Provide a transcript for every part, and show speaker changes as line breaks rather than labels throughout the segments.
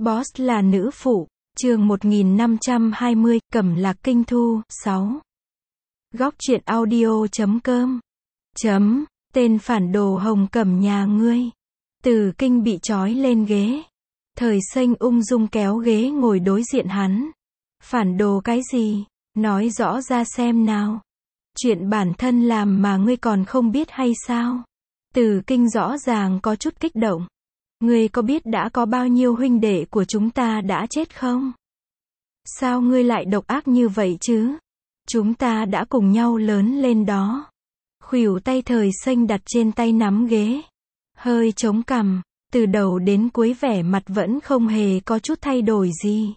Boss là nữ phụ, chương 1520, Cẩm Lạc Kinh Thu, 6. Góc truyện audio.com. Tên phản đồ Hồng Cẩm nhà ngươi. Từ Kinh bị trói lên ghế. Thời Xanh ung dung kéo ghế ngồi đối diện hắn. Phản đồ cái gì? Nói rõ ra xem nào. Chuyện bản thân làm mà ngươi còn không biết hay sao? Từ Kinh rõ ràng có chút kích động. Ngươi có biết đã có bao nhiêu huynh đệ của chúng ta đã chết không? Sao ngươi lại độc ác như vậy chứ? Chúng ta đã cùng nhau lớn lên đó. Khuỷu tay Thời Xanh đặt trên tay nắm ghế. Hơi chống cằm, từ đầu đến cuối vẻ mặt vẫn không hề có chút thay đổi gì.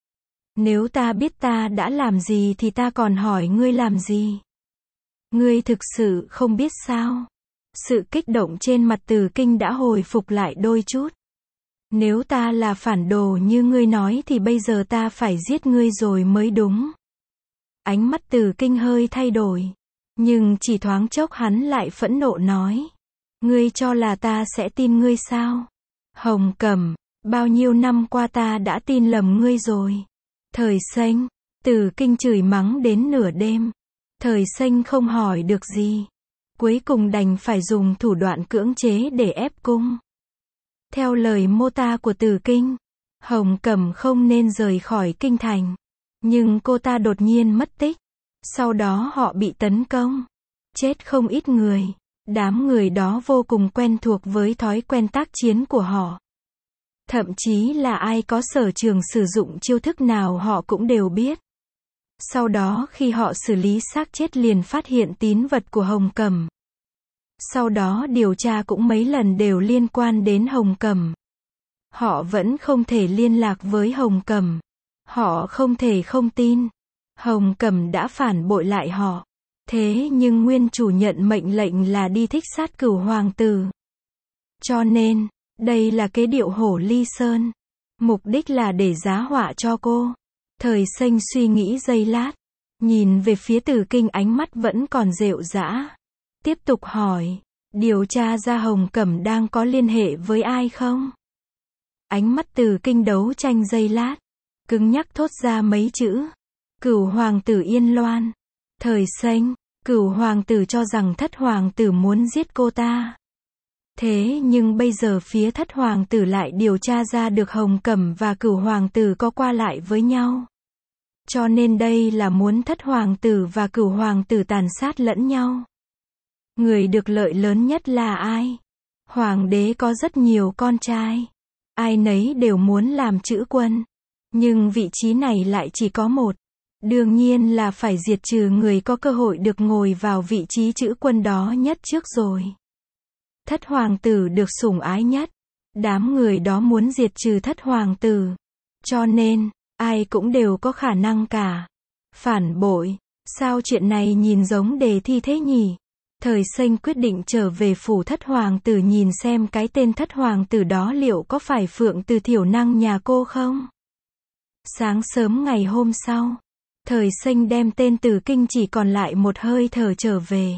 Nếu ta biết ta đã làm gì thì ta còn hỏi ngươi làm gì? Ngươi thực sự không biết sao? Sự kích động trên mặt Từ Kinh đã hồi phục lại đôi chút. Nếu ta là phản đồ như ngươi nói thì bây giờ ta phải giết ngươi rồi mới đúng. Ánh mắt Từ Kinh hơi thay đổi. Nhưng chỉ thoáng chốc hắn lại phẫn nộ nói. Ngươi cho là ta sẽ tin ngươi sao? Hồng Cẩm, bao nhiêu năm qua ta đã tin lầm ngươi rồi. Thời Xanh, Từ Kinh chửi mắng đến nửa đêm. Thời Xanh không hỏi được gì. Cuối cùng đành phải dùng thủ đoạn cưỡng chế để ép cung. Theo lời mô tả của Từ Kinh, Hồng Cẩm không nên rời khỏi kinh thành. Nhưng cô ta đột nhiên mất tích. Sau đó họ bị tấn công. Chết không ít người. Đám người đó vô cùng quen thuộc với thói quen tác chiến của họ. Thậm chí là ai có sở trường sử dụng chiêu thức nào họ cũng đều biết. Sau đó khi họ xử lý xác chết liền phát hiện tín vật của Hồng Cẩm. Sau đó điều tra cũng mấy lần đều liên quan đến Hồng Cẩm. Họ vẫn không thể liên lạc với Hồng Cẩm. Họ không thể không tin. Hồng Cẩm đã phản bội lại họ. Thế nhưng nguyên chủ nhận mệnh lệnh là đi thích sát Cửu hoàng tử. Cho nên, đây là kế điệu hổ ly sơn. Mục đích là để giá họa cho cô. Thời Xanh suy nghĩ giây lát. Nhìn về phía Từ Kinh ánh mắt vẫn còn rệu rã. Tiếp tục hỏi. Điều tra ra Hồng Cẩm đang có liên hệ với ai không? Ánh mắt Từ Kinh đấu tranh giây lát. Cứng nhắc thốt ra mấy chữ. Cửu hoàng tử Yên Loan. Thời Xanh, Cửu hoàng tử cho rằng Thất hoàng tử muốn giết cô ta. Thế nhưng bây giờ phía Thất hoàng tử lại điều tra ra được Hồng Cẩm và Cửu hoàng tử có qua lại với nhau. Cho nên đây là muốn Thất hoàng tử và Cửu hoàng tử tàn sát lẫn nhau. Người được lợi lớn nhất là ai? Hoàng đế có rất nhiều con trai. Ai nấy đều muốn làm chữ quân. Nhưng vị trí này lại chỉ có một. Đương nhiên là phải diệt trừ người có cơ hội được ngồi vào vị trí chữ quân đó nhất trước rồi. Thất hoàng tử được sủng ái nhất. Đám người đó muốn diệt trừ Thất hoàng tử. Cho nên, ai cũng đều có khả năng cả. Phản bội. Sao chuyện này nhìn giống đề thi thế nhỉ? Thời Xanh quyết định trở về phủ Thất hoàng tử nhìn xem cái tên Thất hoàng tử đó liệu có phải Phượng Từ Thiểu Năng nhà cô không? Sáng sớm ngày hôm sau, Thời Xanh đem tên Từ Kinh chỉ còn lại một hơi thở trở về.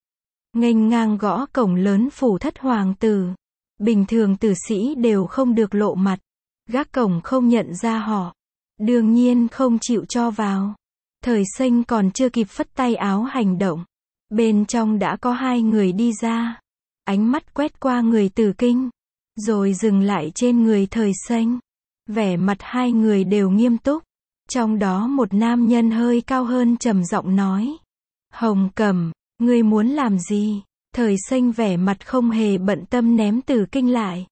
Nghênh ngang gõ cổng lớn phủ Thất hoàng tử. Bình thường tử sĩ đều không được lộ mặt. Gác cổng không nhận ra họ. Đương nhiên không chịu cho vào. Thời Xanh còn chưa kịp phất tay áo hành động. Bên trong đã có hai người đi ra. Ánh mắt quét qua người Từ Kinh. Rồi dừng lại trên người Thời Xanh. Vẻ mặt hai người đều nghiêm túc. Trong đó một nam nhân hơi cao hơn trầm giọng nói. Hồng Cẩm, ngươi muốn làm gì? Thời Xanh vẻ mặt không hề bận tâm ném Từ Kinh lại.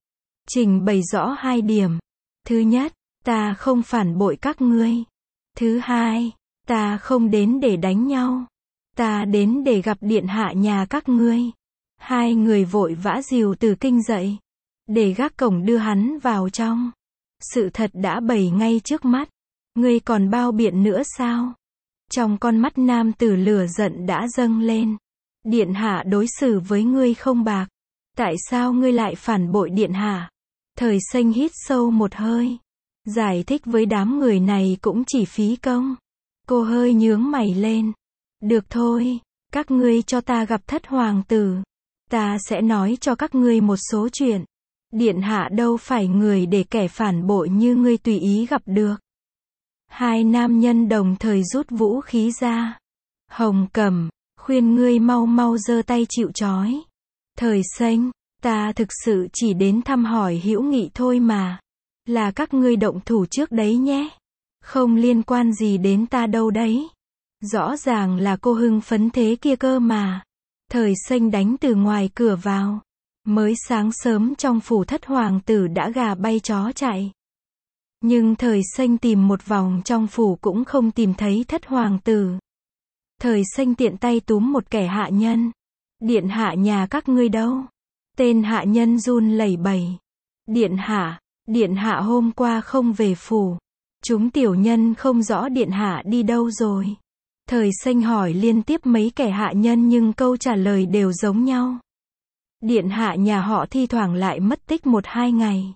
Trình bày rõ hai điểm. Thứ nhất, ta không phản bội các ngươi. Thứ hai, ta không đến để đánh nhau. Ta đến để gặp điện hạ nhà các ngươi. Hai người vội vã dìu Từ Kinh dậy. Để gác cổng đưa hắn vào trong. Sự thật đã bày ngay trước mắt. Ngươi còn bao biện nữa sao? Trong con mắt nam tử lửa giận đã dâng lên. Điện hạ đối xử với ngươi không bạc. Tại sao ngươi lại phản bội điện hạ? Thời Xanh hít sâu một hơi. Giải thích với đám người này cũng chỉ phí công. Cô hơi nhướng mày lên. Được thôi, các ngươi cho ta gặp Thất hoàng tử. Ta sẽ nói cho các ngươi một số chuyện. Điện hạ đâu phải người để kẻ phản bội như ngươi tùy ý gặp được. Hai nam nhân đồng thời rút vũ khí ra. Hồng Cẩm, khuyên ngươi mau mau giơ tay chịu trói. Thời Xanh, ta thực sự chỉ đến thăm hỏi hữu nghị thôi mà. Là các ngươi động thủ trước đấy nhé. Không liên quan gì đến ta đâu đấy. Rõ ràng là cô hưng phấn thế kia cơ mà. Thời Xanh đánh từ ngoài cửa vào. Mới sáng sớm trong phủ thất hoàng tử đã gà bay chó chạy. Nhưng Thời Xanh tìm một vòng trong phủ cũng không tìm thấy thất hoàng tử. Thời Xanh tiện tay túm một kẻ hạ nhân. Điện hạ nhà các ngươi đâu? Tên hạ nhân run lẩy bẩy. Điện hạ hôm qua không về phủ. Chúng tiểu nhân không rõ điện hạ đi đâu rồi. Thời Xanh hỏi liên tiếp mấy kẻ hạ nhân nhưng câu trả lời đều giống nhau. Điện hạ nhà họ thi thoảng lại mất tích 1-2 ngày.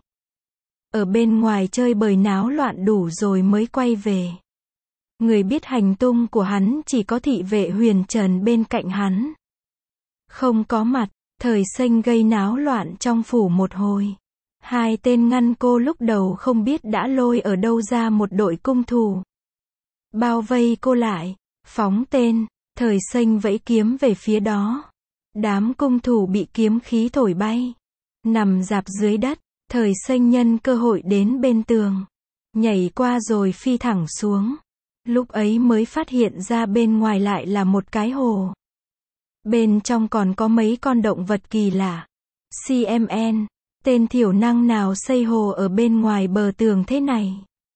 Ở bên ngoài chơi bời náo loạn đủ rồi mới quay về. Người biết hành tung của hắn chỉ có thị vệ Huyền Trần bên cạnh hắn. Không có mặt, Thời Xanh gây náo loạn trong phủ một hồi. Hai tên ngăn cô lúc đầu không biết đã lôi ở đâu ra một đội cung thủ. Bao vây cô lại, phóng tên, Thời Xanh vẫy kiếm về phía đó. Đám cung thủ bị kiếm khí thổi bay. Nằm rạp dưới đất, Thời Xanh nhân cơ hội đến bên tường. Nhảy qua rồi phi thẳng xuống. Lúc ấy mới phát hiện ra bên ngoài lại là một cái hồ. Bên trong còn có mấy con động vật kỳ lạ. CMN, tên thiểu năng nào xây hồ ở bên ngoài bờ tường thế này?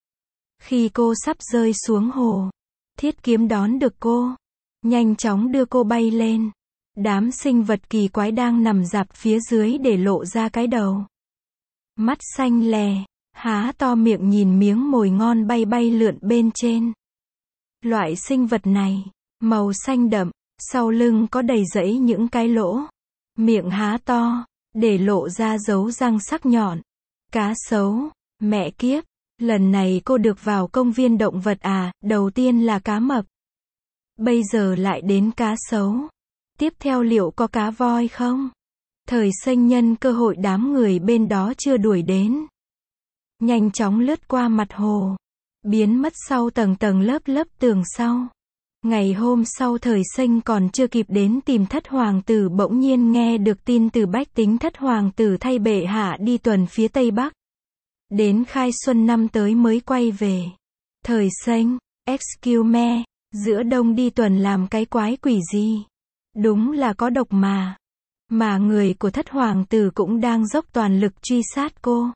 Khi cô sắp rơi xuống hồ, Thiết Kiếm đón được cô. Nhanh chóng đưa cô bay lên. Đám sinh vật kỳ quái đang nằm rạp phía dưới để lộ ra cái đầu. Mắt xanh lè, há to miệng nhìn miếng mồi ngon bay bay lượn bên trên. Loại sinh vật này, màu xanh đậm, sau lưng có đầy rẫy những cái lỗ. Miệng há to, để lộ ra dấu răng sắc nhọn. Cá sấu, mẹ kiếp, lần này cô được vào công viên động vật à, đầu tiên là cá mập. Bây giờ lại đến cá sấu. Tiếp theo liệu có cá voi không? Thời Xanh nhân cơ hội đám người bên đó chưa đuổi đến. Nhanh chóng lướt qua mặt hồ. Biến mất sau tầng tầng lớp lớp tường sau. Ngày hôm sau Thời Xanh còn chưa kịp đến tìm thất hoàng tử bỗng nhiên nghe được tin từ bách tính thất hoàng tử thay bệ hạ đi tuần phía Tây Bắc. Đến khai xuân năm tới mới quay về. Thời Xanh, excuse me, giữa đông đi tuần làm cái quái quỷ gì? Đúng là có độc mà. Mà người của thất hoàng tử cũng đang dốc toàn lực truy sát cô.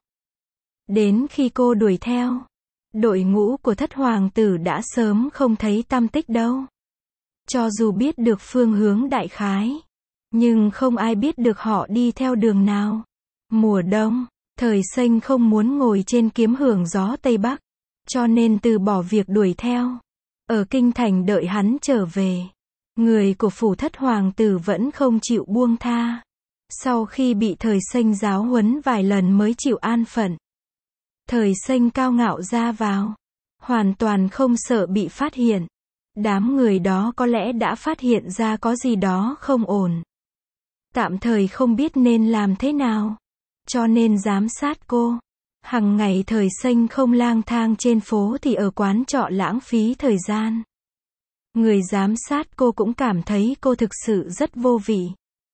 Đến khi cô đuổi theo, đội ngũ của thất hoàng tử đã sớm không thấy tăm tích đâu. Cho dù biết được phương hướng đại khái, nhưng không ai biết được họ đi theo đường nào. Mùa đông, Thời Xanh không muốn ngồi trên kiếm hưởng gió Tây Bắc, cho nên từ bỏ việc đuổi theo. Ở kinh thành đợi hắn trở về. Người của phủ thất hoàng tử vẫn không chịu buông tha. Sau khi bị Thời Xanh giáo huấn vài lần mới chịu an phận. Thời Xanh cao ngạo ra vào. Hoàn toàn không sợ bị phát hiện. Đám người đó có lẽ đã phát hiện ra có gì đó không ổn. Tạm thời không biết nên làm thế nào. Cho nên giám sát cô. Hằng ngày Thời Xanh không lang thang trên phố thì ở quán trọ lãng phí thời gian. Người giám sát cô cũng cảm thấy cô thực sự rất vô vị.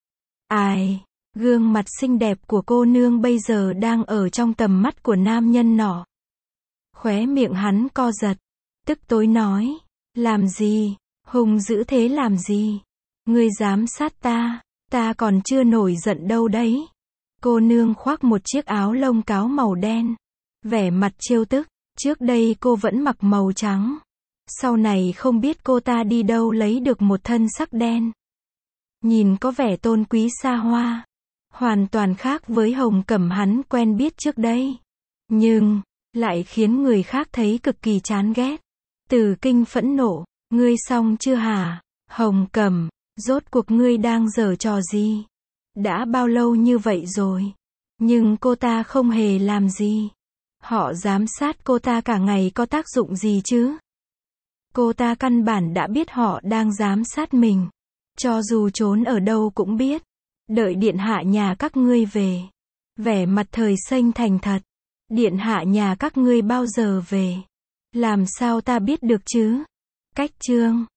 Ai, gương mặt xinh đẹp của cô nương bây giờ đang ở trong tầm mắt của nam nhân nọ. Khóe miệng hắn co giật, tức tối nói, làm gì, hung dữ thế làm gì? Ngươi giám sát ta còn chưa nổi giận đâu đấy. Cô nương khoác một chiếc áo lông cáo màu đen, vẻ mặt trêu tức, trước đây cô vẫn mặc màu trắng. Sau này không biết cô ta đi đâu lấy được một thân sắc đen. Nhìn có vẻ tôn quý xa hoa. Hoàn toàn khác với Hồng Cẩm hắn quen biết trước đây. Nhưng, lại khiến người khác thấy cực kỳ chán ghét. Từ Kinh phẫn nộ, ngươi xong chưa hả? Hồng Cẩm, rốt cuộc ngươi đang giở trò gì? Đã bao lâu như vậy rồi? Nhưng cô ta không hề làm gì. Họ giám sát cô ta cả ngày có tác dụng gì chứ? Cô ta căn bản đã biết họ đang giám sát mình. Cho dù trốn ở đâu cũng biết. Đợi điện hạ nhà các ngươi về. Vẻ mặt Thời Xanh thành thật. Điện hạ nhà các ngươi bao giờ về? Làm sao ta biết được chứ? Cách chương